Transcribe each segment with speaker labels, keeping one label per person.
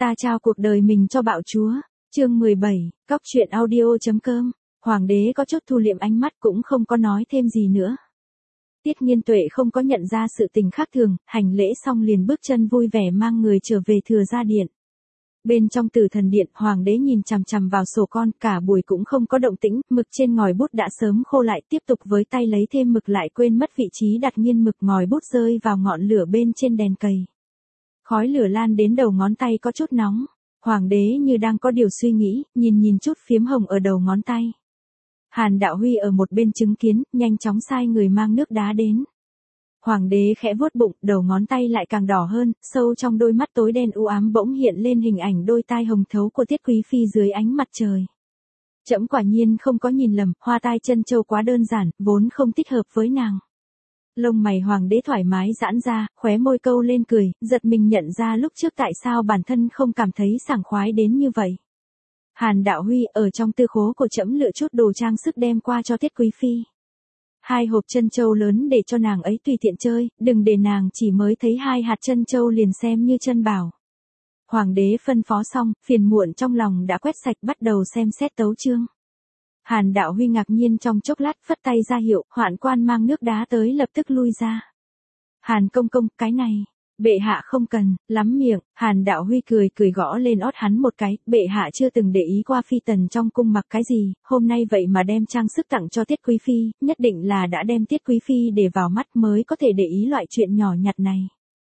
Speaker 1: Ta trao cuộc đời mình cho bạo chúa. Chương 17, Cóc truyện audio.com. Hoàng đế có chút thu liệm ánh mắt cũng không có nói thêm gì nữa. Tiết Nghiên Tuệ không có nhận ra sự tình khác thường, hành lễ xong liền bước chân vui vẻ mang người trở về Thừa Gia Điện. Bên trong Tử Thần Điện, Hoàng đế nhìn chằm chằm vào sổ con, cả buổi cũng không có động tĩnh, mực trên ngòi bút đã sớm khô lại, tiếp tục với tay lấy thêm mực lại quên mất vị trí đặt nghiên mực, ngòi bút rơi vào ngọn lửa bên trên đèn cầy. Khói lửa lan đến đầu ngón tay có chút nóng. Hoàng đế như đang có điều suy nghĩ, nhìn chút phiếm hồng ở đầu ngón tay. Hàn Đạo Huy ở một bên chứng kiến, nhanh chóng sai người mang nước đá đến. Hoàng đế khẽ vuốt bụng, đầu ngón tay lại càng đỏ hơn, sâu trong đôi mắt tối đen u ám bỗng hiện lên hình ảnh đôi tai hồng thấu của Tiết Quý Phi dưới ánh mặt trời. Trẫm quả nhiên không có nhìn lầm, hoa tai chân châu quá đơn giản, vốn không thích hợp với nàng. Lông mày Hoàng đế thoải mái giãn ra, khóe môi câu lên cười, giật mình nhận ra lúc trước tại sao bản thân không cảm thấy sảng khoái đến như vậy. Hàn Đạo Huy, ở trong tư khố của trẫm lựa chút đồ trang sức đem qua cho Tiết Quý Phi. 2 hộp chân châu lớn để cho nàng ấy tùy tiện chơi, đừng để nàng chỉ mới thấy 2 hạt chân châu liền xem như chân bảo. Hoàng đế phân phó xong, phiền muộn trong lòng đã quét sạch, bắt đầu xem xét tấu chương. Hàn Đạo Huy ngạc nhiên trong chốc lát, phất tay ra hiệu, hoạn quan mang nước đá tới lập tức lui ra. Hàn công công, cái này, bệ hạ không cần, lắm miệng. Hàn Đạo Huy cười gõ lên ót hắn một cái, bệ hạ chưa từng để ý qua phi tần trong cung mặc cái gì, hôm nay vậy mà đem trang sức tặng cho Tiết Quý Phi, nhất định là đã đem Tiết Quý Phi để vào mắt mới có thể để ý loại chuyện nhỏ nhặt này.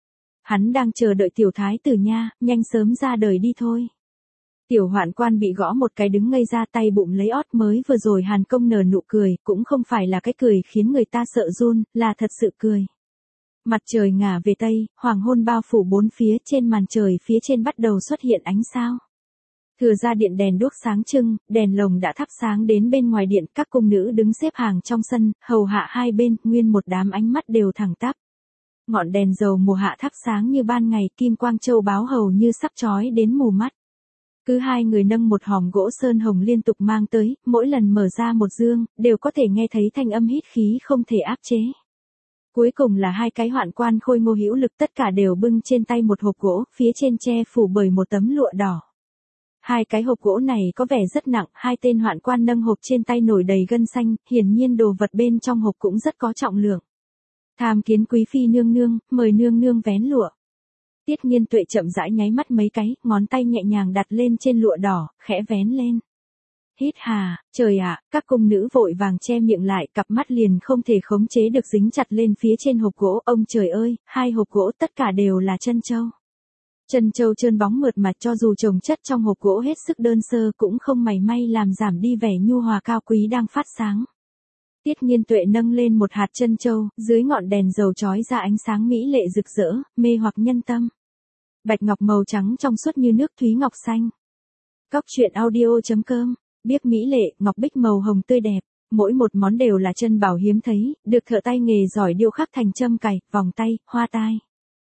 Speaker 1: Hắn đang chờ đợi tiểu thái tử nha, nhanh sớm ra đời đi thôi. Tiểu hoạn quan bị gõ một cái đứng ngây ra, tay bụng lấy ót, mới vừa rồi Hàn công nở nụ cười, cũng không phải là cái cười khiến người ta sợ run, là thật sự cười. Mặt trời ngả về tây, hoàng hôn bao phủ bốn phía, trên màn trời phía trên bắt đầu xuất hiện ánh sao. Thừa Gia Điện đèn đuốc sáng trưng, đèn lồng đã thắp sáng đến bên ngoài điện, các cung nữ đứng xếp hàng trong sân, hầu hạ hai bên, nguyên một đám ánh mắt đều thẳng tắp. Ngọn đèn dầu mùa hạ thắp sáng như ban ngày, kim quang châu báu hầu như sắp chói đến mù mắt. Cứ hai người nâng một hòm gỗ sơn hồng liên tục mang tới, mỗi lần mở ra một dương, đều có thể nghe thấy thanh âm hít khí không thể áp chế. Cuối cùng là hai cái hoạn quan khôi ngô hữu lực, tất cả đều bưng trên tay một hộp gỗ, phía trên che phủ bởi một tấm lụa đỏ. Hai cái hộp gỗ này có vẻ rất nặng, hai tên hoạn quan nâng hộp trên tay nổi đầy gân xanh, hiển nhiên đồ vật bên trong hộp cũng rất có trọng lượng. Tham kiến Quý Phi nương nương, mời nương nương vén lụa. Tiết Nghiên Tuệ chậm rãi nháy mắt mấy cái, ngón tay nhẹ nhàng đặt lên trên lụa đỏ, khẽ vén lên. Hít hà, trời ạ, các cung nữ vội vàng che miệng lại, cặp mắt liền không thể khống chế được dính chặt lên phía trên hộp gỗ, ông trời ơi, 2 hộp gỗ tất cả đều là chân châu. Chân châu trơn bóng mượt mà, cho dù chồng chất trong hộp gỗ hết sức đơn sơ cũng không mảy may làm giảm đi vẻ nhu hòa cao quý đang phát sáng. Tiết Nghiên Tuệ nâng lên một hạt chân châu, dưới ngọn đèn dầu chói ra ánh sáng mỹ lệ rực rỡ, mê hoặc nhân tâm. Bạch ngọc màu trắng trong suốt như nước thúy ngọc xanh. Cóc truyện audio.com. Biếc mỹ lệ, ngọc bích màu hồng tươi đẹp, mỗi một món đều là chân bảo hiếm thấy, được thợ tay nghề giỏi điêu khắc thành châm cài, vòng tay, hoa tai.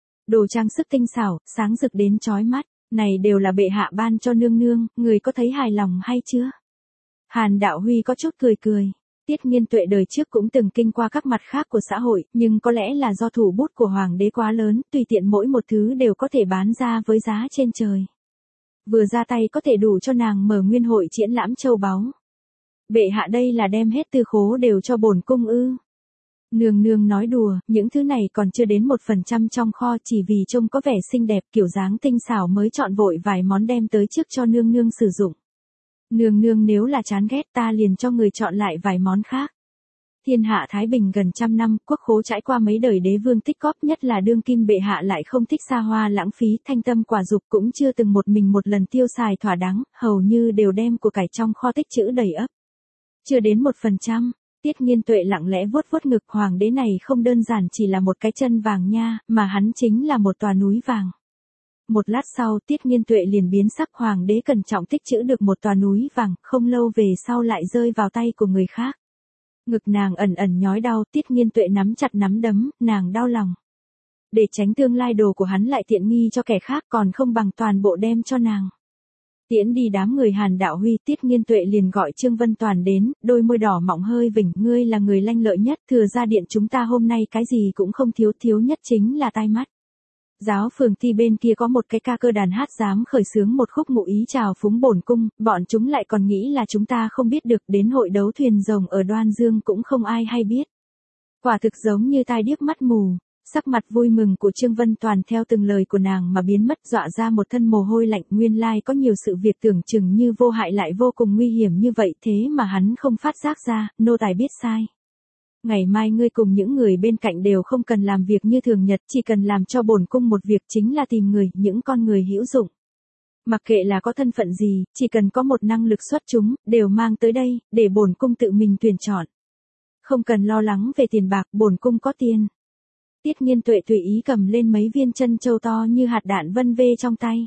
Speaker 1: Đồ trang sức tinh xảo, sáng rực đến chói mắt, này đều là bệ hạ ban cho nương nương, người có thấy hài lòng hay chưa? Hàn Đạo Huy có chút cười. Tiết Nghiên Tuệ đời trước cũng từng kinh qua các mặt khác của xã hội, nhưng có lẽ là do thủ bút của hoàng đế quá lớn, tùy tiện mỗi một thứ đều có thể bán ra với giá trên trời. Vừa ra tay có thể đủ cho nàng mở nguyên hội triển lãm châu báu. Bệ hạ đây là đem hết tư khố đều cho bổn cung ư? Nương nương nói đùa, những thứ này còn chưa đến 1% trong kho, chỉ vì trông có vẻ xinh đẹp kiểu dáng tinh xảo mới chọn vội vài món đem tới trước cho nương nương sử dụng. Nương nương nếu là chán ghét ta liền cho người chọn lại vài món khác. Thiên hạ thái bình gần trăm năm, quốc khố trải qua mấy đời đế vương tích góp, nhất là đương kim bệ hạ lại không thích xa hoa lãng phí, thanh tâm quả dục, cũng chưa từng một mình một lần tiêu xài thỏa đáng, hầu như đều đem của cải trong kho tích trữ đầy ắp. Chưa đến 1%, Tiết Nghiên Tuệ lặng lẽ vuốt ngực, hoàng đế này không đơn giản chỉ là một cái chân vàng nha, mà hắn chính là một tòa núi vàng. Một lát sau, Tiết Nghiên Tuệ liền biến sắc, hoàng đế cẩn trọng tích trữ được một tòa núi vàng, không lâu về sau lại rơi vào tay của người khác. Ngực nàng ẩn nhói đau, Tiết Nghiên Tuệ nắm chặt nắm đấm, nàng đau lòng. Để tránh tương lai đồ của hắn lại tiện nghi cho kẻ khác, còn không bằng toàn bộ đem cho nàng. Tiễn đi đám người Hàn Đạo Huy, Tiết Nghiên Tuệ liền gọi Trương Vân Toàn đến, đôi môi đỏ mọng hơi vỉnh, ngươi là người lanh lợi nhất, Thừa Gia Điện chúng ta hôm nay cái gì cũng không thiếu, thiếu nhất chính là tai mắt. Giáo phường Ti bên kia có một cái ca cơ đàn hát dám khởi xướng một khúc ngụ ý chào phúng bổn cung, bọn chúng lại còn nghĩ là chúng ta không biết được, đến hội đấu thuyền rồng ở Đoan Dương cũng không ai hay biết. Quả thực giống như tai điếc mắt mù. Sắc mặt vui mừng của Trương Vân Toàn theo từng lời của nàng mà biến mất, dọa ra một thân mồ hôi lạnh. Nguyên lai có nhiều sự việc tưởng chừng như vô hại lại vô cùng nguy hiểm như vậy, thế mà hắn không phát giác ra. Nô tài biết sai. Ngày mai ngươi cùng những người bên cạnh đều không cần làm việc như thường nhật, chỉ cần làm cho bổn cung một việc, chính là tìm người, những con người hữu dụng. Mặc kệ là có thân phận gì, chỉ cần có một năng lực xuất chúng, đều mang tới đây, để bổn cung tự mình tuyển chọn. Không cần lo lắng về tiền bạc, bổn cung có tiền. Tiết Nghiên Tuệ tùy ý cầm lên mấy viên chân châu to như hạt đạn vân vê trong tay.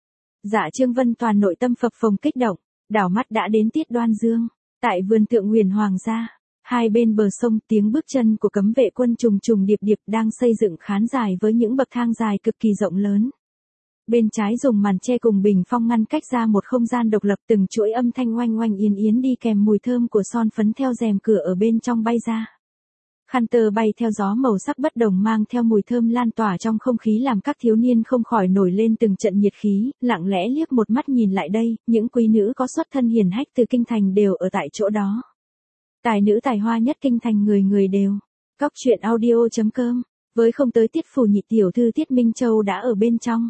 Speaker 1: Dạ Trương Vân Toàn nội tâm phập phồng kích động, đảo mắt đã đến Tiết Đoan Dương, tại vườn Thượng Nguyền Hoàng gia. Hai bên bờ sông, tiếng bước chân của cấm vệ quân trùng trùng điệp điệp đang xây dựng khán dài với những bậc thang dài cực kỳ rộng lớn. Bên trái dùng màn che cùng bình phong ngăn cách ra một không gian độc lập, từng chuỗi âm thanh oanh oanh yến yến đi kèm mùi thơm của son phấn theo rèm cửa ở bên trong bay ra. Khăn tơ bay theo gió màu sắc bất đồng mang theo mùi thơm lan tỏa trong không khí làm các thiếu niên không khỏi nổi lên từng trận nhiệt khí, lặng lẽ liếc một mắt nhìn lại đây, những quý nữ có xuất thân hiền hách từ kinh thành đều ở tại chỗ đó. Tài nữ tài hoa nhất kinh thành người người đều. Cóc truyện audio.com, với không tới Tiết phủ nhị tiểu thư Tiết Minh Châu đã ở bên trong.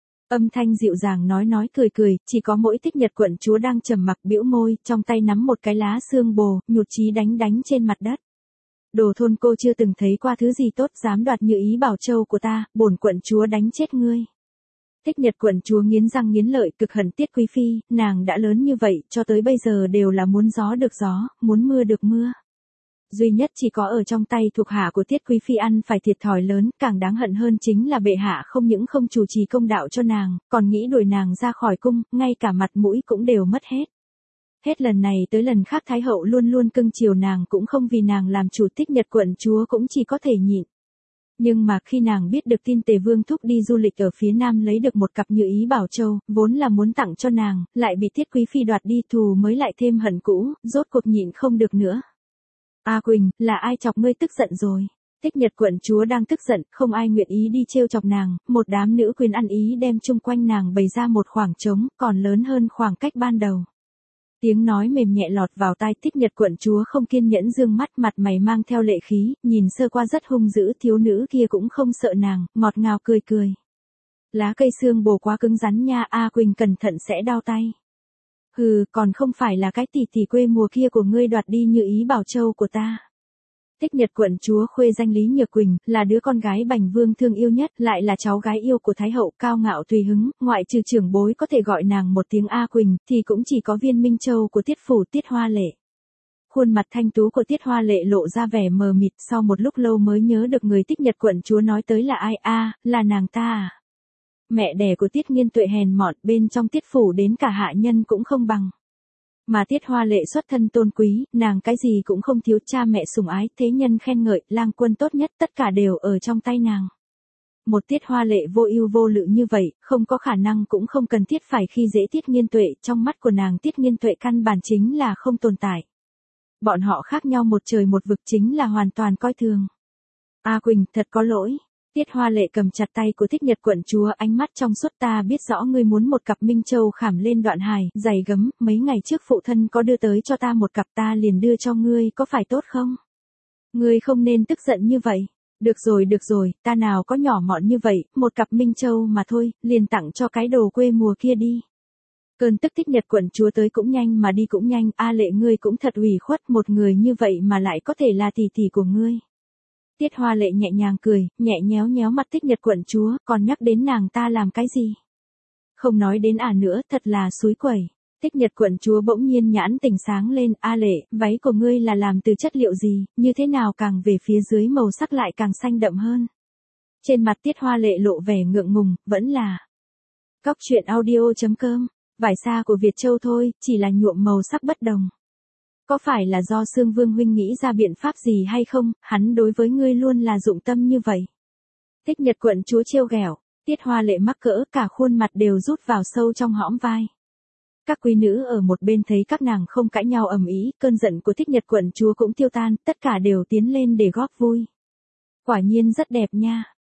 Speaker 1: Âm thanh dịu dàng nói cười cười, chỉ có mỗi Tích Nhật quận chúa đang trầm mặc bĩu môi, trong tay nắm một cái lá xương bồ, nhụt chí đánh trên mặt đất. Đồ thôn cô chưa từng thấy qua thứ gì tốt dám đoạt như ý bảo châu của ta, bổn quận chúa đánh chết ngươi. Tích Nhật quận chúa nghiến răng nghiến lợi cực hận Tiết quý phi, nàng đã lớn như vậy, cho tới bây giờ đều là muốn gió được gió, muốn mưa được mưa. Duy nhất chỉ có ở trong tay thuộc hạ của Tiết quý phi ăn phải thiệt thòi lớn, càng đáng hận hơn chính là bệ hạ không những không chủ trì công đạo cho nàng, còn nghĩ đuổi nàng ra khỏi cung, ngay cả mặt mũi cũng đều mất hết. Hết lần này tới lần khác Thái hậu luôn luôn cưng chiều nàng cũng không vì nàng làm chủ, Tích Nhật quận chúa cũng chỉ có thể nhịn. Nhưng mà khi nàng biết được tin Tề Vương thúc đi du lịch ở phía Nam lấy được một cặp như ý bảo châu, vốn là muốn tặng cho nàng, lại bị Tiết quý phi đoạt đi, thù mới lại thêm hận cũ, rốt cuộc nhịn không được nữa. A Quỳnh, là ai chọc ngươi tức giận rồi? Tích Nhật quận chúa đang tức giận, không ai nguyện ý đi trêu chọc nàng, một đám nữ quyền ăn ý đem chung quanh nàng bày ra một khoảng trống, còn lớn hơn khoảng cách ban đầu. Tiếng nói mềm nhẹ lọt vào tai, Tích Nhật quận chúa không kiên nhẫn dương mắt, mặt mày mang theo lệ khí, nhìn sơ qua rất hung dữ, thiếu nữ kia cũng không sợ nàng, ngọt ngào cười. Lá cây xương bồ quá cứng rắn nha, A Quỳnh cẩn thận sẽ đau tay. Hừ, còn không phải là cái tỷ tỷ quê mùa kia của ngươi đoạt đi như ý bảo châu của ta. Tích Nhật quận chúa khuê danh Lý Nhược Quỳnh, là đứa con gái Bành Vương thương yêu nhất, lại là cháu gái yêu của Thái hậu, cao ngạo tùy hứng, ngoại trừ trưởng bối có thể gọi nàng một tiếng A Quỳnh, thì cũng chỉ có Viên Minh Châu của Tiết phủ Tiết Hoa Lệ. Khuôn mặt thanh tú của Tiết Hoa Lệ lộ ra vẻ mờ mịt, sau một lúc lâu mới nhớ được người Tích Nhật quận chúa nói tới là ai. Là nàng ta à? Mẹ đẻ của Tiết Nghiên Tuệ hèn mọn, bên trong Tiết phủ đến cả hạ nhân cũng không bằng. Mà Tiết Hoa Lệ xuất thân tôn quý, nàng cái gì cũng không thiếu, cha mẹ sủng ái, thế nhân khen ngợi, lang quân tốt nhất, tất cả đều ở trong tay nàng. Một Tiết Hoa Lệ vô ưu vô lự như vậy, không có khả năng cũng không cần thiết phải khi dễ Tiết Nghiên Tuệ, trong mắt của nàng Tiết Nghiên Tuệ căn bản chính là không tồn tại. Bọn họ khác nhau một trời một vực, chính là hoàn toàn coi thường. A Quỳnh, thật có lỗi. Tiết Hoa Lệ cầm chặt tay của Tích Nhật quận chúa, ánh mắt trong suốt, ta biết rõ ngươi muốn một cặp Minh Châu khảm lên đoạn hài, giày gấm, mấy ngày trước phụ thân có đưa tới cho ta một cặp, ta liền đưa cho ngươi, có phải tốt không? Ngươi không nên tức giận như vậy. Được rồi, ta nào có nhỏ mọn như vậy, một cặp Minh Châu mà thôi, liền tặng cho cái đồ quê mùa kia đi. Cơn tức Tích Nhật quận chúa tới cũng nhanh mà đi cũng nhanh, A Lệ ngươi cũng thật ủy khuất, một người như vậy mà lại có thể là tỷ tỷ của ngươi. Tiết Hoa Lệ nhẹ nhàng cười, nhẹ nhéo mặt Tích Nhật quận chúa, còn nhắc đến nàng ta làm cái gì? Không nói đến nữa, thật là xúi quẩy. Tích Nhật quận chúa bỗng nhiên nhãn tỉnh sáng lên, A Lệ, váy của ngươi là làm từ chất liệu gì, như thế nào càng về phía dưới màu sắc lại càng xanh đậm hơn. Trên mặt Tiết Hoa Lệ lộ vẻ ngượng ngùng, vẫn là Cóc truyện audio.com, vải xa của Việt Châu thôi, chỉ là nhuộm màu sắc bất đồng. Có phải là do Sương Vương huynh nghĩ ra biện pháp gì hay không, hắn đối với ngươi luôn là dụng tâm như vậy. Tích Nhật quận chúa trêu ghẹo, Tiết Hoa Lệ mắc cỡ, cả khuôn mặt đều rút vào sâu trong hõm vai. Các quý nữ ở một bên thấy các nàng không cãi nhau ầm ĩ, cơn giận của Tích Nhật quận chúa cũng tiêu tan, tất cả đều tiến lên để góp vui. Quả nhiên rất đẹp nha.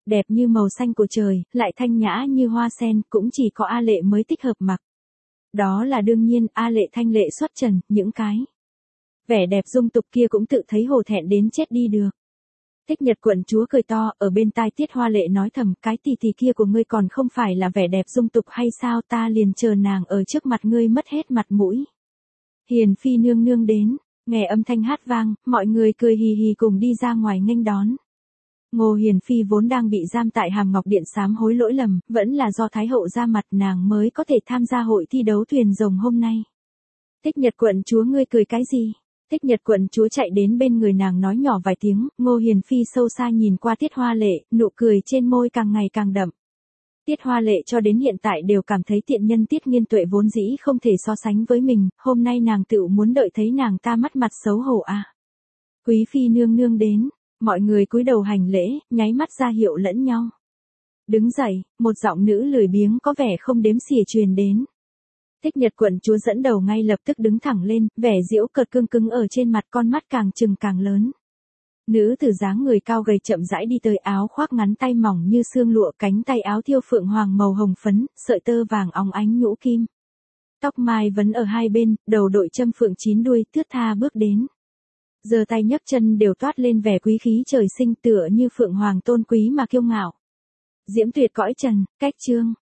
Speaker 1: Đẹp như màu xanh của trời, lại thanh nhã như hoa sen, cũng chỉ có A Lệ mới thích hợp mặc. Đó là đương nhiên, A Lệ thanh lệ xuất trần, những cái vẻ đẹp dung tục kia cũng tự thấy hổ thẹn đến chết đi được. Thích Nhật quận chúa cười to, ở bên tai Tiết Hoa Lệ nói thầm, cái tì tì kia của ngươi còn không phải là vẻ đẹp dung tục hay sao, ta liền chờ nàng ở trước mặt ngươi mất hết mặt mũi. Hiền phi nương nương đến, nghe âm thanh hát vang, mọi người cười hì hì cùng đi ra ngoài nghênh đón. Ngô Hiền phi vốn đang bị giam tại Hàm Ngọc Điện sám hối lỗi lầm, vẫn là do Thái hậu ra mặt nàng mới có thể tham gia hội thi đấu thuyền rồng hôm nay. Thích Nhật quận chúa ngươi cười cái gì? Thích Nhật quận chúa chạy đến bên người nàng nói nhỏ vài tiếng, Ngô Hiền phi sâu xa nhìn qua Tiết Hoa Lệ, nụ cười trên môi càng ngày càng đậm. Tiết Hoa Lệ cho đến hiện tại đều cảm thấy tiện nhân Tiết Nghiên Tuệ vốn dĩ không thể so sánh với mình, hôm nay nàng tự muốn đợi thấy nàng ta mất mặt xấu hổ à. Quý phi nương nương đến, mọi người cúi đầu hành lễ, nháy mắt ra hiệu lẫn nhau. Đứng dậy, một giọng nữ lười biếng có vẻ không đếm xỉa truyền đến. Thích Nhật quận chúa dẫn đầu ngay lập tức đứng thẳng lên, vẻ giễu cợt cương cứng ở trên mặt, con mắt càng trừng càng lớn. Nữ tử dáng người cao gầy chậm rãi đi tới, áo khoác ngắn tay mỏng như xương lụa, cánh tay áo thiêu phượng hoàng màu hồng phấn, sợi tơ vàng óng ánh nhũ kim. Tóc mai vấn ở hai bên, đầu đội châm phượng 9 đuôi, thướt tha bước đến. Giơ tay nhấc chân đều toát lên vẻ quý khí trời sinh, tựa như phượng hoàng tôn quý mà kiêu ngạo. Diễm tuyệt cõi trần, cách chương.